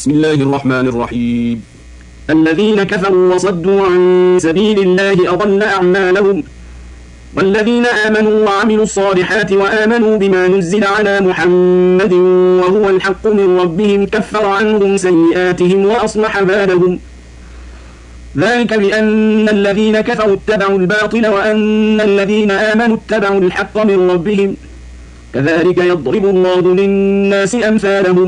بسم الله الرحمن الرحيم. الذين كفروا وصدوا عن سبيل الله أضل أعمالهم، والذين آمنوا وعملوا الصالحات وآمنوا بما نزل على محمد وهو الحق من ربهم كفر عنهم سيئاتهم وأصلح بالهم. ذلك بأن الذين كفروا اتبعوا الباطل وأن الذين آمنوا اتبعوا الحق من ربهم، كذلك يضرب الله للناس أمثالهم.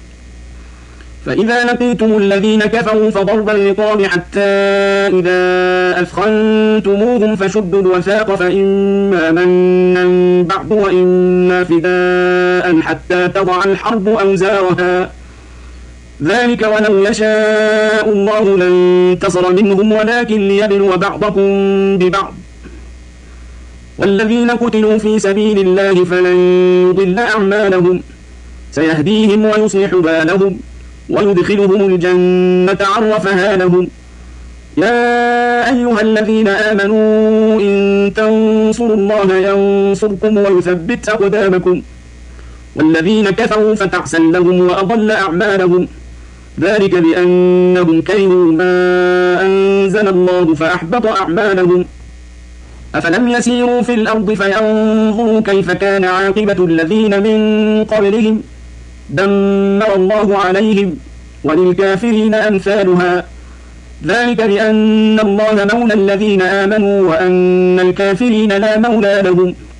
فإذا لقيتم الذين كفروا فضرب الرقاب حتى إذا أثخنتموهم فشدوا الوثاق فإما منا بعد وإما فداء حتى تضع الحرب أوزارها، ذلك ولو يشاء الله لانتصر منهم ولكن ليبلو بعضكم ببعض. والذين قتلوا في سبيل الله فلن يضل أعمالهم، سيهديهم ويصلح بالهم ويدخلهم الجنة عرفها لهم. يا أيها الذين آمنوا إن تنصروا الله ينصركم ويثبت أقدامكم، والذين كفروا فتعسا لهم وأضل أعمالهم، ذلك بأنهم كرهوا ما أنزل الله فأحبط أعمالهم. أفلم يسيروا في الأرض فينظروا كيف كان عاقبة الذين من قبلهم، دمر الله عليهم وللكافرين أمثالها، ذلك بأن الله مولى الذين آمنوا وأن الكافرين لا مولى لهم.